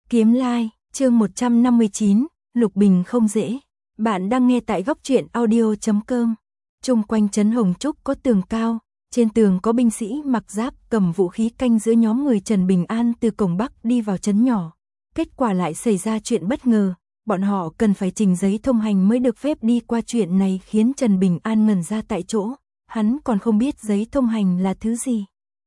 Kiếm Lai, chương 159, Lục Bình không dễ. Bạn đang nghe tại góc truyện audio.com. Chung quanh trấn Hồng Trúc có tường cao, trên tường có binh sĩ mặc giáp cầm vũ khí canh giữa nhóm người Trần Bình An từ cổng Bắc đi vào trấn nhỏ. Kết quả lại xảy ra chuyện bất ngờ, bọn họ cần phải trình giấy thông hành mới được phép đi qua, chuyện này khiến Trần Bình An ngẩn ra tại chỗ, hắn còn không biết giấy thông hành là thứ gì.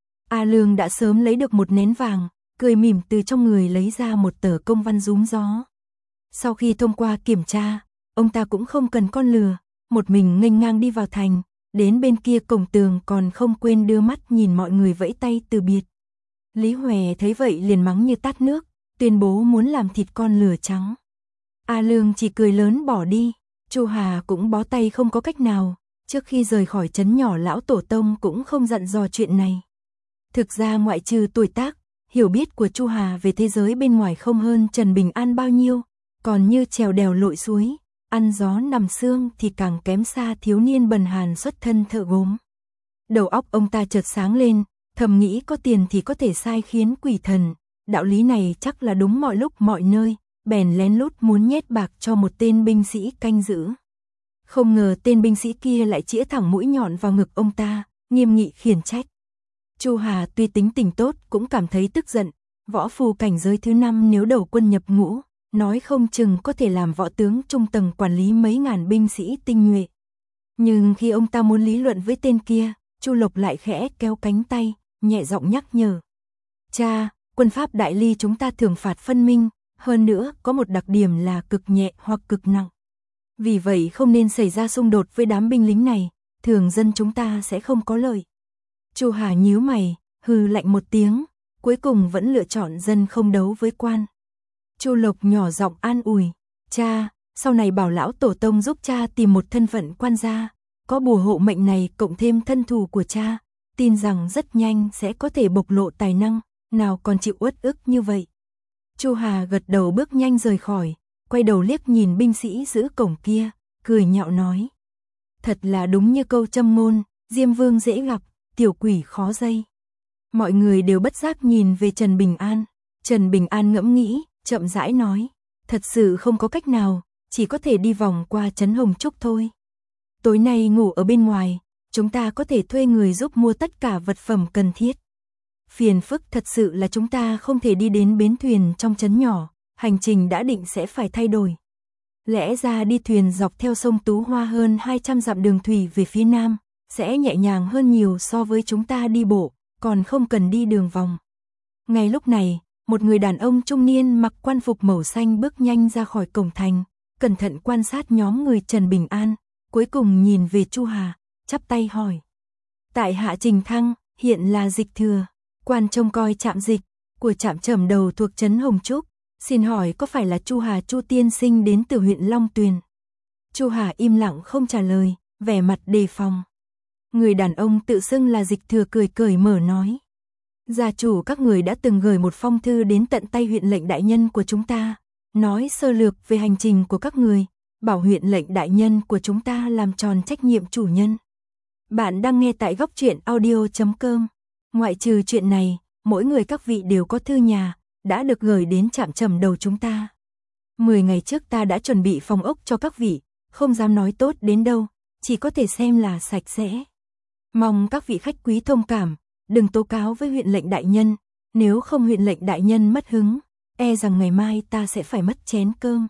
A Lương đã sớm lấy được một nén vàng, cười mỉm từ trong người lấy ra một tờ công văn rúm gió. Sau khi thông qua kiểm tra, ông ta cũng không cần con lừa, một mình nghênh ngang đi vào thành, đến bên kia cổng tường còn không quên đưa mắt nhìn mọi người vẫy tay từ biệt. Lý Hòe thấy vậy liền mắng như tát nước, tuyên bố muốn làm thịt con lừa trắng. A Lương chỉ cười lớn bỏ đi, Chu Hà cũng bó tay không có cách nào, trước khi rời khỏi trấn nhỏ lão tổ tông cũng không dặn dò chuyện này. Thực ra ngoại trừ tuổi tác, hiểu biết của Chu Hà về thế giới bên ngoài không hơn Trần Bình An bao nhiêu, còn như trèo đèo lội suối, ăn gió nằm sương thì càng kém xa thiếu niên bần hàn xuất thân thợ gốm. Đầu óc ông ta chợt sáng lên, thầm nghĩ có tiền thì có thể sai khiến quỷ thần, đạo lý này chắc là đúng mọi lúc mọi nơi, bèn lén lút muốn nhét bạc cho một tên binh sĩ canh giữ. Không ngờ tên binh sĩ kia lại chĩa thẳng mũi nhọn vào ngực ông ta, nghiêm nghị khiển trách. Chu Hà tuy tính tình tốt cũng cảm thấy tức giận, võ phù cảnh giới thứ 5 nếu đầu quân nhập ngũ, nói không chừng có thể làm võ tướng trung tầng quản lý mấy ngàn binh sĩ tinh nhuệ. Nhưng khi ông ta muốn lý luận với tên kia, Chu Lộc lại khẽ kéo cánh tay, nhẹ giọng nhắc nhở. Cha, quân pháp Đại Ly chúng ta thường phạt phân minh, hơn nữa có một đặc điểm là cực nhẹ hoặc cực nặng. Vì vậy không nên xảy ra xung đột với đám binh lính này, thường dân chúng ta sẽ không có lợi. Chu Hà nhíu mày, hừ lạnh một tiếng, cuối cùng vẫn lựa chọn dân không đấu với quan. Chu Lộc nhỏ giọng an ủi, cha, sau này bảo lão tổ tông giúp cha tìm một thân phận quan gia, có bùa hộ mệnh này cộng thêm thân thù của cha, tin rằng rất nhanh sẽ có thể bộc lộ tài năng, nào còn chịu uất ức như vậy. Chu Hà gật đầu bước nhanh rời khỏi, quay đầu liếc nhìn binh sĩ giữ cổng kia, cười nhạo nói. Thật là đúng như câu châm ngôn, Diêm Vương dễ gặp, tiểu quỷ khó dây. Mọi người đều bất giác nhìn về Trần Bình An. Trần Bình An ngẫm nghĩ, chậm rãi nói. Thật sự không có cách nào, chỉ có thể đi vòng qua trấn Hồng Trúc thôi. Tối nay ngủ ở bên ngoài, chúng ta có thể thuê người giúp mua tất cả vật phẩm cần thiết. Phiền phức thật sự là chúng ta không thể đi đến bến thuyền trong trấn nhỏ, hành trình đã định sẽ phải thay đổi. Lẽ ra đi thuyền dọc theo sông Tú Hoa hơn 200 dặm đường thủy về phía nam, sẽ nhẹ nhàng hơn nhiều so với chúng ta đi bộ, còn không cần đi đường vòng. Ngay lúc này, một người đàn ông trung niên mặc quan phục màu xanh bước nhanh ra khỏi cổng thành, cẩn thận quan sát nhóm người Trần Bình An, cuối cùng nhìn về Chu Hà, chắp tay hỏi. Tại hạ Trình Thăng, hiện là dịch thừa, quan trông coi trạm dịch của trạm Trầm Đầu thuộc trấn Hồng Trúc, xin hỏi có phải là Chu Hà Chu tiên sinh đến từ huyện Long Tuyền? Chu Hà im lặng không trả lời, vẻ mặt đề phòng. Người đàn ông tự xưng là dịch thừa cười cởi mở nói. Gia chủ các người đã từng gửi một phong thư đến tận tay huyện lệnh đại nhân của chúng ta, nói sơ lược về hành trình của các người, bảo huyện lệnh đại nhân của chúng ta làm tròn trách nhiệm chủ nhân. Bạn đang nghe tại góc truyện audio.com. Ngoại trừ chuyện này, mỗi người các vị đều có thư nhà, đã được gửi đến trạm Trầm Đầu chúng ta. 10 ngày trước ta đã chuẩn bị phòng ốc cho các vị, không dám nói tốt đến đâu, chỉ có thể xem là sạch sẽ. Mong các vị khách quý thông cảm, đừng tố cáo với huyện lệnh đại nhân, nếu không huyện lệnh đại nhân mất hứng, e rằng ngày mai ta sẽ phải mất chén cơm.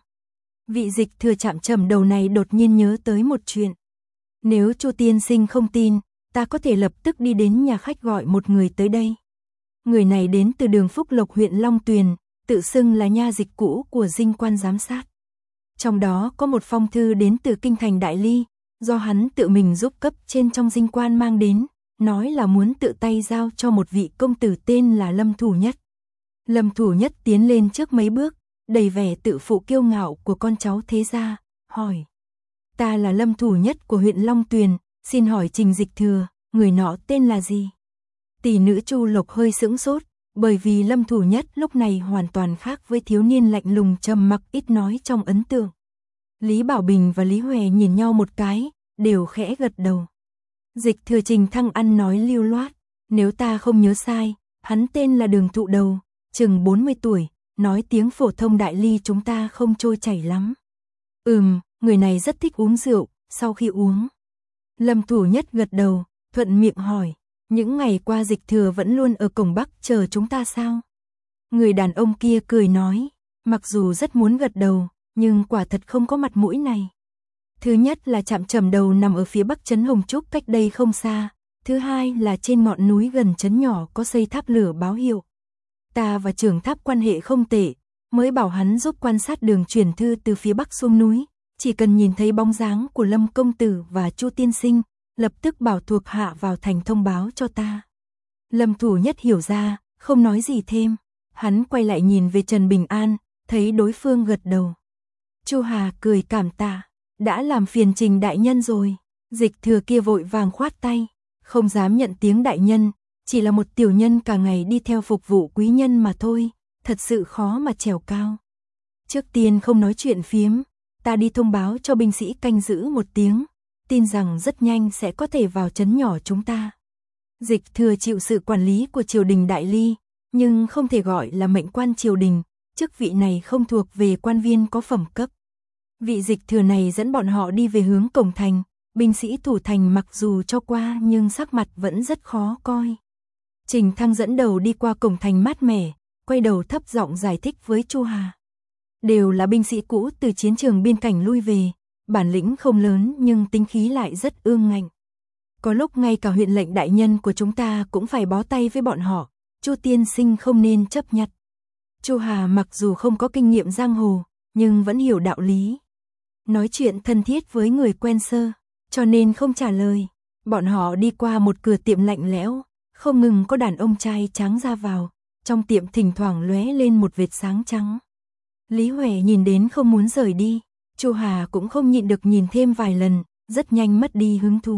Vị dịch thừa trạm Trầm Đầu này đột nhiên nhớ tới một chuyện. Nếu Chu tiên sinh không tin, ta có thể lập tức đi đến nhà khách gọi một người tới đây. Người này đến từ đường Phúc Lộc huyện Long Tuyền, tự xưng là nha dịch cũ của dinh quan giám sát. Trong đó có một phong thư đến từ kinh thành Đại Ly, do hắn tự mình giúp cấp trên trong dinh quan mang đến, nói là muốn tự tay giao cho một vị công tử tên là Lâm Thủ Nhất. Lâm Thủ Nhất tiến lên trước mấy bước, đầy vẻ tự phụ kiêu ngạo của con cháu thế gia, hỏi. Ta là Lâm Thủ Nhất của huyện Long Tuyền, xin hỏi Trình dịch thừa, người nọ tên là gì? Tỷ nữ Chu Lộc hơi sững sốt, bởi vì Lâm Thủ Nhất lúc này hoàn toàn khác với thiếu niên lạnh lùng trầm mặc ít nói trong ấn tượng. Lý Bảo Bình và Lý Hòe nhìn nhau một cái, đều khẽ gật đầu. Dịch thừa Trình Thăng ăn nói lưu loát, nếu ta không nhớ sai, hắn tên là Đường Thụ Đầu, chừng 40 tuổi, nói tiếng phổ thông Đại Ly chúng ta không trôi chảy lắm. Người này rất thích uống rượu, sau khi uống. Lâm Thủ Nhất gật đầu, thuận miệng hỏi, những ngày qua Dịch Thừa vẫn luôn ở cổng Bắc chờ chúng ta sao? Người đàn ông kia cười nói, mặc dù rất muốn gật đầu, nhưng quả thật không có mặt mũi này. Thứ nhất là trạm Trầm Đầu nằm ở phía bắc trấn Hồng Trúc cách đây không xa, thứ hai là trên ngọn núi gần trấn nhỏ có xây tháp lửa báo hiệu. Ta và trưởng tháp quan hệ không tệ, mới bảo hắn giúp quan sát đường truyền thư từ phía bắc xuống núi, chỉ cần nhìn thấy bóng dáng của Lâm công tử và Chu tiên sinh, lập tức bảo thuộc hạ vào thành thông báo cho ta. Lâm Thủ Nhất hiểu ra, không nói gì thêm, hắn quay lại nhìn về Trần Bình An, thấy đối phương gật đầu. Chu Hà cười cảm tạ, đã làm phiền Trình đại nhân rồi. Dịch Thừa kia vội vàng khoát tay, không dám nhận tiếng đại nhân, chỉ là một tiểu nhân cả ngày đi theo phục vụ quý nhân mà thôi, thật sự khó mà trèo cao. Trước tiên không nói chuyện phiếm, ta đi thông báo cho binh sĩ canh giữ một tiếng, tin rằng rất nhanh sẽ có thể vào trấn nhỏ chúng ta. Dịch Thừa chịu sự quản lý của triều đình Đại Ly, nhưng không thể gọi là mệnh quan triều đình, chức vị này không thuộc về quan viên có phẩm cấp. Vị Dịch Thừa này dẫn bọn họ đi về hướng cổng thành, binh sĩ thủ thành mặc dù cho qua nhưng sắc mặt vẫn rất khó coi. Trình Thăng dẫn đầu đi qua cổng thành mát mẻ, quay đầu thấp giọng giải thích với Chu Hà. Đều là binh sĩ cũ từ chiến trường biên cảnh lui về, bản lĩnh không lớn nhưng tính khí lại rất ương ngạnh. Có lúc ngay cả huyện lệnh đại nhân của chúng ta cũng phải bó tay với bọn họ, Chu tiên sinh không nên chấp nhặt. Chu Hà mặc dù không có kinh nghiệm giang hồ, nhưng vẫn hiểu đạo lý. Nói chuyện thân thiết với người quen sơ, cho nên không trả lời. Bọn họ đi qua một cửa tiệm lạnh lẽo, không ngừng có đàn ông trai trắng ra vào, trong tiệm thỉnh thoảng lóe lên một vệt sáng trắng. Lý Huệ nhìn đến không muốn rời đi, Chu Hà cũng không nhịn được nhìn thêm vài lần, rất nhanh mất đi hứng thú.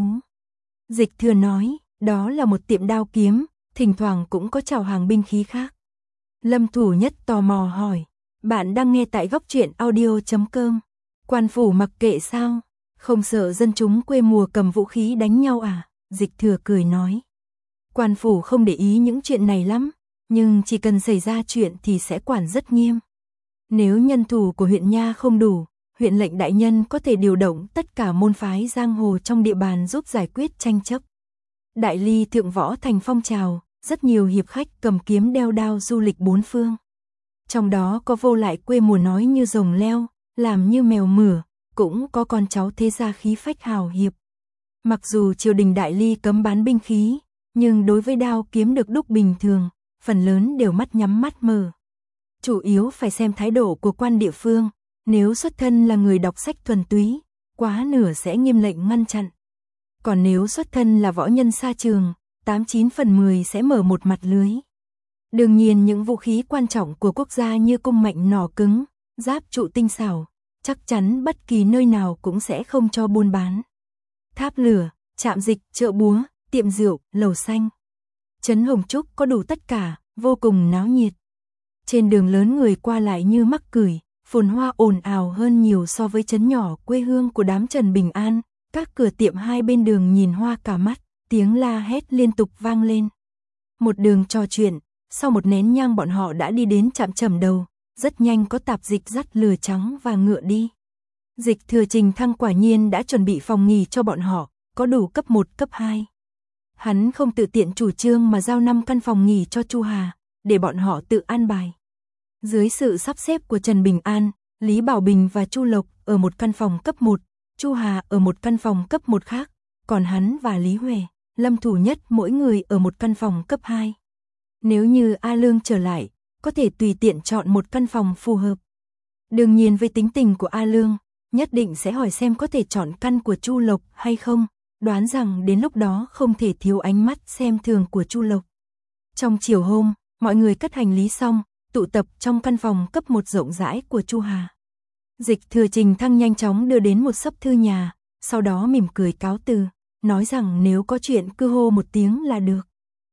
Dịch Thừa nói, đó là một tiệm đao kiếm, thỉnh thoảng cũng có chào hàng binh khí khác. Lâm Thủ Nhất tò mò hỏi, bạn đang nghe tại Góc Truyện Audio.com. Quan phủ mặc kệ sao? Không sợ dân chúng quê mùa cầm vũ khí đánh nhau à? Dịch Thừa cười nói. Quan phủ không để ý những chuyện này lắm, nhưng chỉ cần xảy ra chuyện thì sẽ quản rất nghiêm. Nếu nhân thủ của huyện nha không đủ, huyện lệnh đại nhân có thể điều động tất cả môn phái giang hồ trong địa bàn giúp giải quyết tranh chấp. Đại Ly thượng võ thành phong trào, rất nhiều hiệp khách cầm kiếm đeo đao du lịch bốn phương. Trong đó có vô lại quê mùa nói như rồng leo, làm như mèo mửa, cũng có con cháu thế gia khí phách hào hiệp. Mặc dù triều đình Đại Ly cấm bán binh khí, nhưng đối với đao kiếm được đúc bình thường, phần lớn đều mắt nhắm mắt mở. Chủ yếu phải xem thái độ của quan địa phương, nếu xuất thân là người đọc sách thuần túy, quá nửa sẽ nghiêm lệnh ngăn chặn. Còn nếu xuất thân là võ nhân xa trường, 89 phần 10 sẽ mở một mặt lưới. Đương nhiên những vũ khí quan trọng của quốc gia như cung mạnh nỏ cứng, giáp trụ tinh xảo, chắc chắn bất kỳ nơi nào cũng sẽ không cho buôn bán. Tháp lửa, trạm dịch, chợ búa, tiệm rượu, lầu xanh. Trấn Hồng Trúc có đủ tất cả, vô cùng náo nhiệt. Trên đường lớn người qua lại như mắc cười, phồn hoa ồn ào hơn nhiều so với trấn nhỏ quê hương của đám Trần Bình An. Các cửa tiệm hai bên đường nhìn hoa cả mắt, tiếng la hét liên tục vang lên. Một đường trò chuyện, sau một nén nhang bọn họ đã đi đến trạm Trầm Đầu, rất nhanh có tạp dịch dắt lừa trắng và ngựa đi. Dịch Thừa Trình Thăng quả nhiên đã chuẩn bị phòng nghỉ cho bọn họ, có đủ cấp 1, cấp 2. Hắn không tự tiện chủ trương mà giao 5 căn phòng nghỉ cho Chu Hà, để bọn họ tự an bài. Dưới sự sắp xếp của Trần Bình An, Lý Bảo Bình và Chu Lộc ở một căn phòng cấp 1, Chu Hà ở một căn phòng cấp 1 khác, còn hắn và Lý Huệ, Lâm Thủ Nhất mỗi người ở một căn phòng cấp 2. Nếu như A Lương trở lại, có thể tùy tiện chọn một căn phòng phù hợp. Đương nhiên với tính tình của A Lương, nhất định sẽ hỏi xem có thể chọn căn của Chu Lộc hay không, đoán rằng đến lúc đó không thể thiếu ánh mắt xem thường của Chu Lộc. Trong chiều hôm, mọi người cất hành lý xong, tụ tập trong căn phòng cấp 1 rộng rãi của Chu Hà. Dịch Thừa Trình Thăng nhanh chóng đưa đến một sấp thư nhà, sau đó mỉm cười cáo từ, nói rằng nếu có chuyện cứ hô một tiếng là được.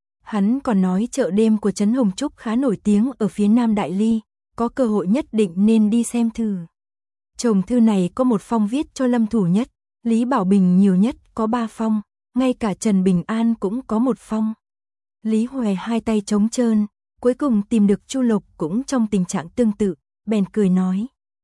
Hắn còn nói chợ đêm của Trấn Hồng Trúc khá nổi tiếng ở phía Nam Đại Ly, có cơ hội nhất định nên đi xem thử. Chồng thư này có một phong viết cho Lâm Thủ Nhất, Lý Bảo Bình nhiều nhất có 3 phong, ngay cả Trần Bình An cũng có một phong. Lý Huệ hai tay trống trơn, Cuối cùng tìm được Chu Lộc cũng trong tình trạng tương tự, bèn cười nói.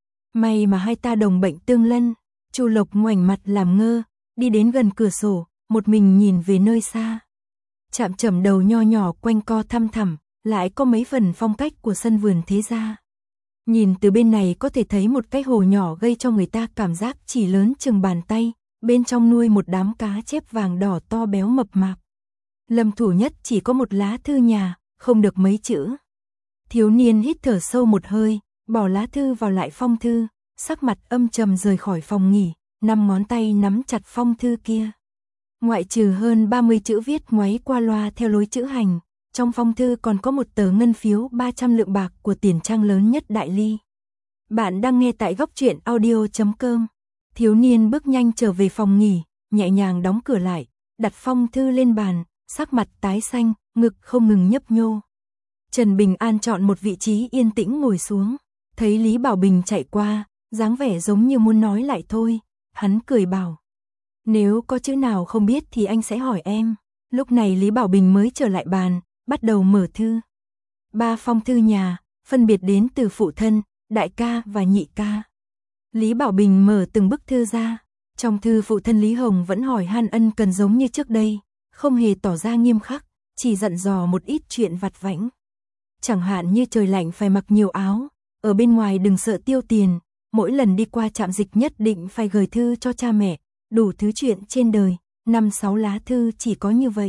May mà hai ta đồng bệnh tương lân. Chu Lộc ngoảnh mặt làm ngơ, đi đến gần cửa sổ, một mình nhìn về nơi xa. Chạm trầm đầu nho nhỏ quanh co thăm thẳm, lại có mấy phần phong cách của sân vườn thế gia. Nhìn từ bên này có thể thấy một cái hồ nhỏ gây cho người ta cảm giác chỉ lớn chừng bàn tay, bên trong nuôi một đám cá chép vàng đỏ to béo mập mạp. Lâm thủ nhất chỉ có một lá thư nhà, không được mấy chữ. Thiếu niên hít thở sâu một hơi, bỏ lá thư vào lại phong thư, sắc mặt âm trầm rời khỏi phòng nghỉ, 5 ngón tay nắm chặt phong thư kia. Ngoại trừ hơn 30 chữ viết ngoáy qua loa theo lối chữ hành, trong phong thư còn có một tờ ngân phiếu 300 lượng bạc của tiền trang lớn nhất Đại Ly. Bạn đang nghe tại góc truyện audio.com. Thiếu niên bước nhanh trở về phòng nghỉ, nhẹ nhàng đóng cửa lại, đặt phong thư lên bàn, sắc mặt tái xanh, ngực không ngừng nhấp nhô. Trần Bình An chọn một vị trí yên tĩnh ngồi xuống, thấy Lý Bảo Bình chạy qua, dáng vẻ giống như muốn nói lại thôi, hắn cười bảo. Nếu có chữ nào không biết thì anh sẽ hỏi em. Lúc này Lý Bảo Bình mới trở lại bàn, bắt đầu mở thư. 3 phong thư nhà, phân biệt đến từ phụ thân, đại ca và nhị ca. Lý Bảo Bình mở từng bức thư ra. Trong thư phụ thân Lý Hồng vẫn hỏi han ân cần giống như trước đây, không hề tỏ ra nghiêm khắc, chỉ dặn dò một ít chuyện vặt vãnh. Chẳng hạn như trời lạnh phải mặc nhiều áo, ở bên ngoài đừng sợ tiêu tiền, mỗi lần đi qua trạm dịch nhất định phải gửi thư cho cha mẹ, đủ thứ chuyện trên đời, 5-6 lá thư chỉ có như vậy.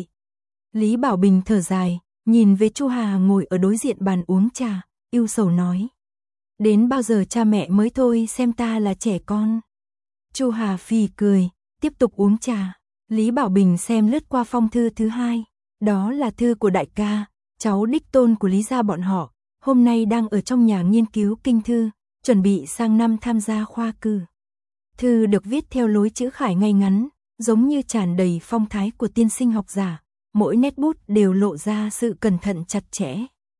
Lý Bảo Bình thở dài, nhìn về Chu Hà ngồi ở đối diện bàn uống trà, ưu sầu nói. Đến bao giờ cha mẹ mới thôi xem ta là trẻ con. Chu Hà phì cười, tiếp tục uống trà. Lý Bảo Bình xem lướt qua phong thư thứ 2, đó là thư của đại ca, cháu đích tôn của Lý gia bọn họ, hôm nay đang ở trong nhà nghiên cứu kinh thư, chuẩn bị sang năm tham gia khoa cử. Thư được viết theo lối chữ khải ngay ngắn, giống như tràn đầy phong thái của tiên sinh học giả, mỗi nét bút đều lộ ra sự cẩn thận chặt chẽ.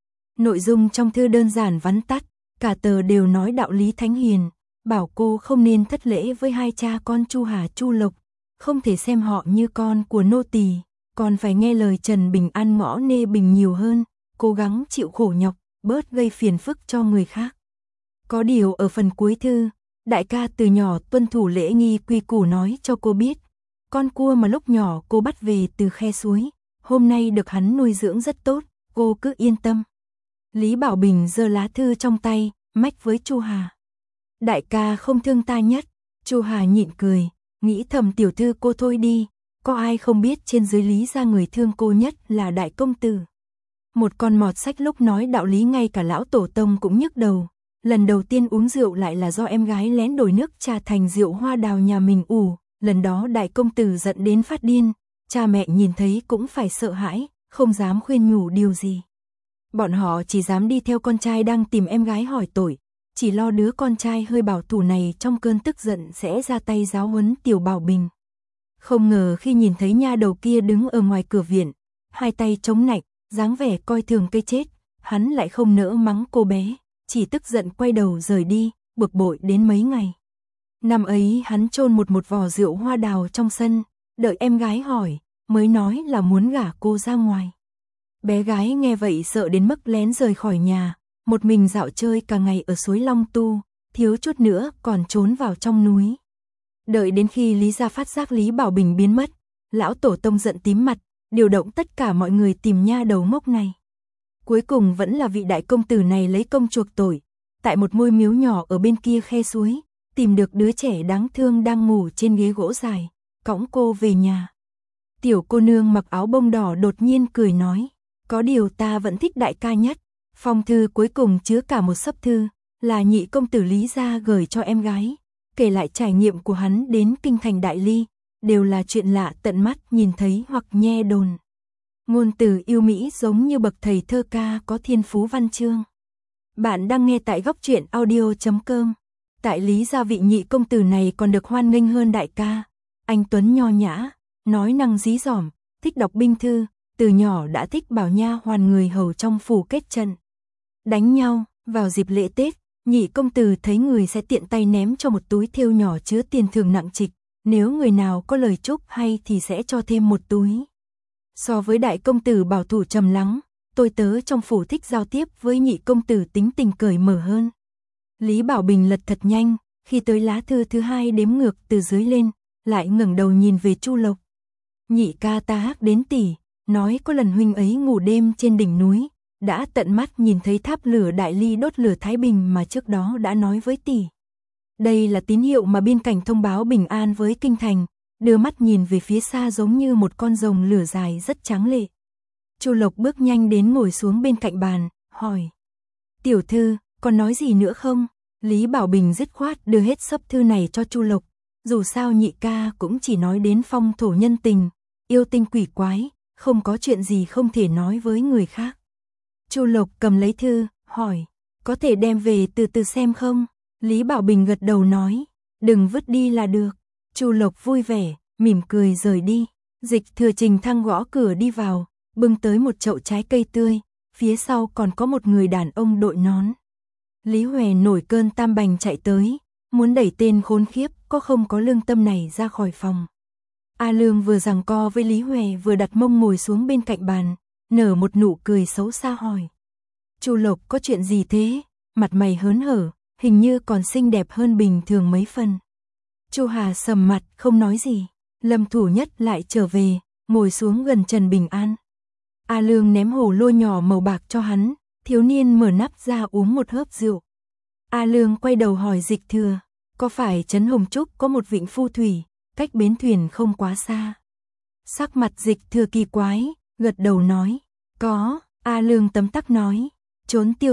Nội dung trong thư đơn giản vắn tắt, cả tờ đều nói đạo lý thánh hiền, bảo cô không nên thất lễ với hai cha con Chu Hà Chu Lộc, không thể xem họ như con của nô tỳ, còn phải nghe lời Trần Bình An ngõ nê bình nhiều hơn, cố gắng chịu khổ nhọc, bớt gây phiền phức cho người khác. Có điều ở phần cuối thư, đại ca từ nhỏ tuân thủ lễ nghi quy củ nói cho cô biết, con cua mà lúc nhỏ cô bắt về từ khe suối, hôm nay được hắn nuôi dưỡng rất tốt, cô cứ yên tâm. Lý Bảo Bình giơ lá thư trong tay, mách với Chu Hà. Đại ca không thương ta nhất. Chu Hà nhịn cười, nghĩ thầm tiểu thư cô thôi đi, có ai không biết trên dưới Lý gia người thương cô nhất là đại công tử. Một con mọt sách lúc nói đạo lý ngay cả lão tổ tông cũng nhức đầu. Lần đầu tiên uống rượu lại là do em gái lén đổi nước trà thành rượu hoa đào nhà mình ủ, lần đó đại công tử giận đến phát điên, cha mẹ nhìn thấy cũng phải sợ hãi, không dám khuyên nhủ điều gì. Bọn họ chỉ dám đi theo con trai đang tìm em gái hỏi tội, chỉ lo đứa con trai hơi bảo thủ này trong cơn tức giận sẽ ra tay giáo huấn tiểu Bảo Bình. Không ngờ khi nhìn thấy nha đầu kia đứng ở ngoài cửa viện, hai tay chống nạnh, dáng vẻ coi thường cây chết, hắn lại không nỡ mắng cô bé, chỉ tức giận quay đầu rời đi, bực bội đến mấy ngày. Năm ấy hắn chôn một vò rượu hoa đào trong sân, đợi em gái hỏi, mới nói là muốn gả cô ra ngoài. Bé gái nghe vậy sợ đến mức lén rời khỏi nhà, một mình dạo chơi cả ngày ở suối Long Tu, thiếu chút nữa còn trốn vào trong núi. Đợi đến khi Lý gia phát giác Lý Bảo Bình biến mất, lão tổ tông giận tím mặt, điều động tất cả mọi người tìm nha đầu ngốc này. Cuối cùng vẫn là vị đại công tử này lấy công chuộc tội, tại một ngôi miếu nhỏ ở bên kia khe suối, tìm được đứa trẻ đáng thương đang ngủ trên ghế gỗ dài, cõng cô về nhà. Tiểu cô nương mặc áo bông đỏ đột nhiên cười nói, có điều ta vẫn thích đại ca nhất. Phong thư cuối cùng chứa cả một xấp thư, là nhị công tử Lý gia gửi cho em gái, kể lại trải nghiệm của hắn đến kinh thành Đại Ly, đều là chuyện lạ tận mắt nhìn thấy hoặc nghe đồn. Ngôn từ yêu mỹ giống như bậc thầy thơ ca có thiên phú văn chương. Bạn đang nghe tại góc truyện audio.com. Tại Lý gia vị nhị công tử này còn được hoan nghênh hơn đại ca. Anh tuấn nho nhã, nói năng dí dỏm, thích đọc binh thư, từ nhỏ đã thích bảo nha hoàn người hầu trong phủ kết trận. Đánh nhau, vào dịp lễ Tết, nhị công tử thấy người sẽ tiện tay ném cho một túi thêu nhỏ chứa tiền thưởng nặng trịch, nếu người nào có lời chúc hay thì sẽ cho thêm một túi. So với đại công tử bảo thủ trầm lắng, tôi tớ trong phủ thích giao tiếp với nhị công tử tính tình cởi mở hơn. Lý Bảo Bình lật thật nhanh, khi tới lá thư thứ 2 đếm ngược từ dưới lên, lại ngẩng đầu nhìn về Chu Lộc. Nhị ca ta hắc đến tỷ, nói có lần huynh ấy ngủ đêm trên đỉnh núi, đã tận mắt nhìn thấy tháp lửa Đại Ly đốt lửa Thái Bình mà trước đó đã nói với tỷ. Đây là tín hiệu mà biên cảnh thông báo bình an với kinh thành, đưa mắt nhìn về phía xa giống như một con rồng lửa dài rất tráng lệ. Chu Lộc bước nhanh đến ngồi xuống bên cạnh bàn, hỏi. Tiểu thư, còn nói gì nữa không? Lý Bảo Bình dứt khoát đưa hết sấp thư này cho Chu Lộc. Dù sao nhị ca cũng chỉ nói đến phong thổ nhân tình, yêu tinh quỷ quái, không có chuyện gì không thể nói với người khác. Chu Lộc cầm lấy thư, hỏi. Có thể đem về từ từ xem không? Lý Bảo Bình gật đầu nói. Đừng vứt đi là được. Chu Lộc vui vẻ, mỉm cười rời đi. Dịch Thừa Trình Thăng gõ cửa đi vào, bưng tới một chậu trái cây tươi, phía sau còn có một người đàn ông đội nón. Lý Huệ nổi cơn tam bành chạy tới, muốn đẩy tên khốn khiếp có không có lương tâm này ra khỏi phòng. A Lương vừa giằng co với Lý Huệ vừa đặt mông ngồi xuống bên cạnh bàn, nở một nụ cười xấu xa hỏi. Chu Lộc có chuyện gì thế? Mặt mày hớn hở, hình như còn xinh đẹp hơn bình thường mấy phần. Chu Hà sầm mặt không nói gì. Lâm Thủ Nhất lại trở về, ngồi xuống gần Trần Bình An. A Lương ném hồ lô nhỏ màu bạc cho hắn, thiếu niên mở nắp ra uống một hớp rượu. A Lương quay đầu hỏi Dịch Thừa, có phải Trấn Hồng Trúc có một vịnh Phu Thủy, cách bến thuyền không quá xa? Sắc mặt Dịch Thừa kỳ quái, gật đầu nói, có. A Lương tấm tắc nói, trốn tiêu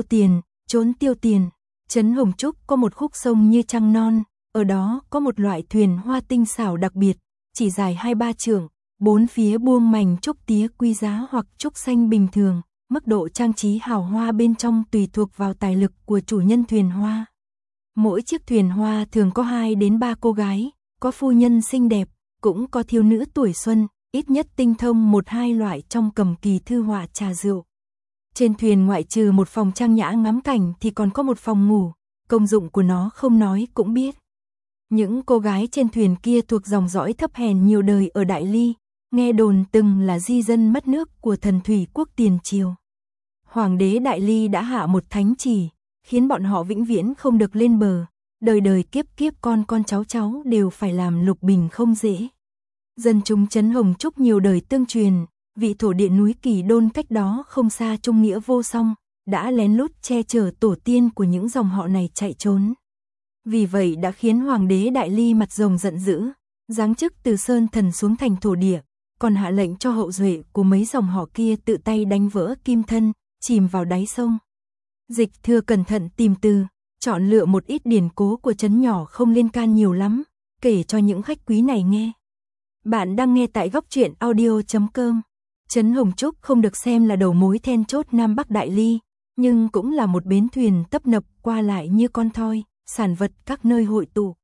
tiền. Trấn Hồng Trúc có một khúc sông như trăng non, ở đó có một loại thuyền hoa tinh xảo đặc biệt, chỉ dài 2-3 trượng, bốn phía buông mảnh trúc tía quý giá hoặc trúc xanh bình thường, mức độ trang trí hào hoa bên trong tùy thuộc vào tài lực của chủ nhân thuyền hoa. Mỗi chiếc thuyền hoa thường có 2 đến 3 cô gái, có phu nhân xinh đẹp, cũng có thiếu nữ tuổi xuân, ít nhất tinh thông 1-2 loại trong cầm kỳ thư họa trà rượu. Trên thuyền ngoại trừ một phòng trang nhã ngắm cảnh thì còn có một phòng ngủ, công dụng của nó không nói cũng biết. Những cô gái trên thuyền kia thuộc dòng dõi thấp hèn nhiều đời ở Đại Ly, nghe đồn từng là di dân mất nước của thần thủy quốc tiền triều. Hoàng đế Đại Ly đã hạ một thánh chỉ, khiến bọn họ vĩnh viễn không được lên bờ, đời đời kiếp kiếp con cháu đều phải làm lục bình không dễ. Dân chúng Trấn Hồng Trúc nhiều đời tương truyền, vị thổ địa núi Kỳ Đôn cách đó không xa trung nghĩa vô song, đã lén lút che chở tổ tiên của những dòng họ này chạy trốn. Vì vậy đã khiến Hoàng đế Đại Ly mặt rồng giận dữ, giáng chức từ Sơn Thần xuống thành thổ địa, còn hạ lệnh cho hậu duệ của mấy dòng họ kia tự tay đánh vỡ kim thân, chìm vào đáy sông. Dịch Thừa cẩn thận tìm từ, chọn lựa một ít điển cố của trấn nhỏ không liên can nhiều lắm, kể cho những khách quý này nghe. Bạn đang nghe tại góc truyện audio.com. Trấn Hồng Trúc không được xem là đầu mối then chốt Nam Bắc Đại Ly, nhưng cũng là một bến thuyền tấp nập qua lại như con thoi, sản vật các nơi hội tụ.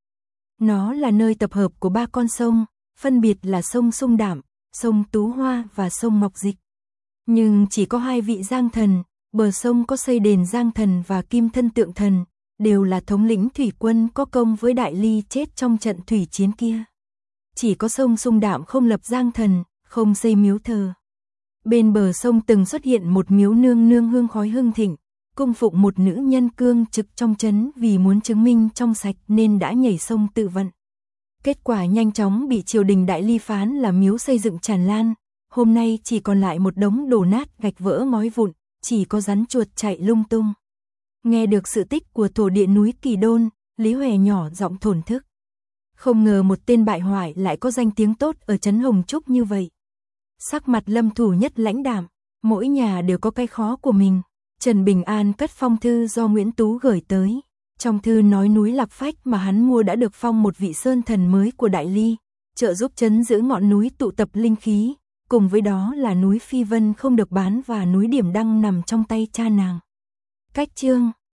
Nó là nơi tập hợp của 3 con sông, phân biệt là sông Sung Đảm, sông Tú Hoa và sông Mộc Dịch. Nhưng chỉ có 2 vị Giang Thần, bờ sông có xây đền Giang Thần và Kim Thân Tượng Thần, đều là thống lĩnh thủy quân có công với Đại Ly chết trong trận thủy chiến kia. Chỉ có sông Sung Đảm không lập Giang Thần, không xây miếu thờ. Bên bờ sông từng xuất hiện một miếu nương nương hương khói hưng thịnh, cung phụng một nữ nhân cương trực trong trấn vì muốn chứng minh trong sạch nên đã nhảy sông tự vận. Kết quả nhanh chóng bị triều đình Đại Ly phán là miếu xây dựng tràn lan, hôm nay chỉ còn lại một đống đổ nát gạch vỡ ngói vụn, chỉ có rắn chuột chạy lung tung. Nghe được sự tích của thổ địa núi Kỳ Đôn, Lý Huệ nhỏ giọng thổn thức. Không ngờ một tên bại hoại lại có danh tiếng tốt ở trấn Hồng Trúc như vậy. Sắc mặt Lâm Thủ Nhất lãnh đạm, mỗi nhà đều có cái khó của mình. Trần Bình An cất phong thư do Nguyễn Tú gửi tới. Trong thư nói núi Lạc Phách mà hắn mua đã được phong một vị sơn thần mới của Đại Ly, trợ giúp trấn giữ ngọn núi tụ tập linh khí, cùng với đó là núi Phi Vân không được bán và núi Điểm Đăng nằm trong tay cha nàng. Cách chương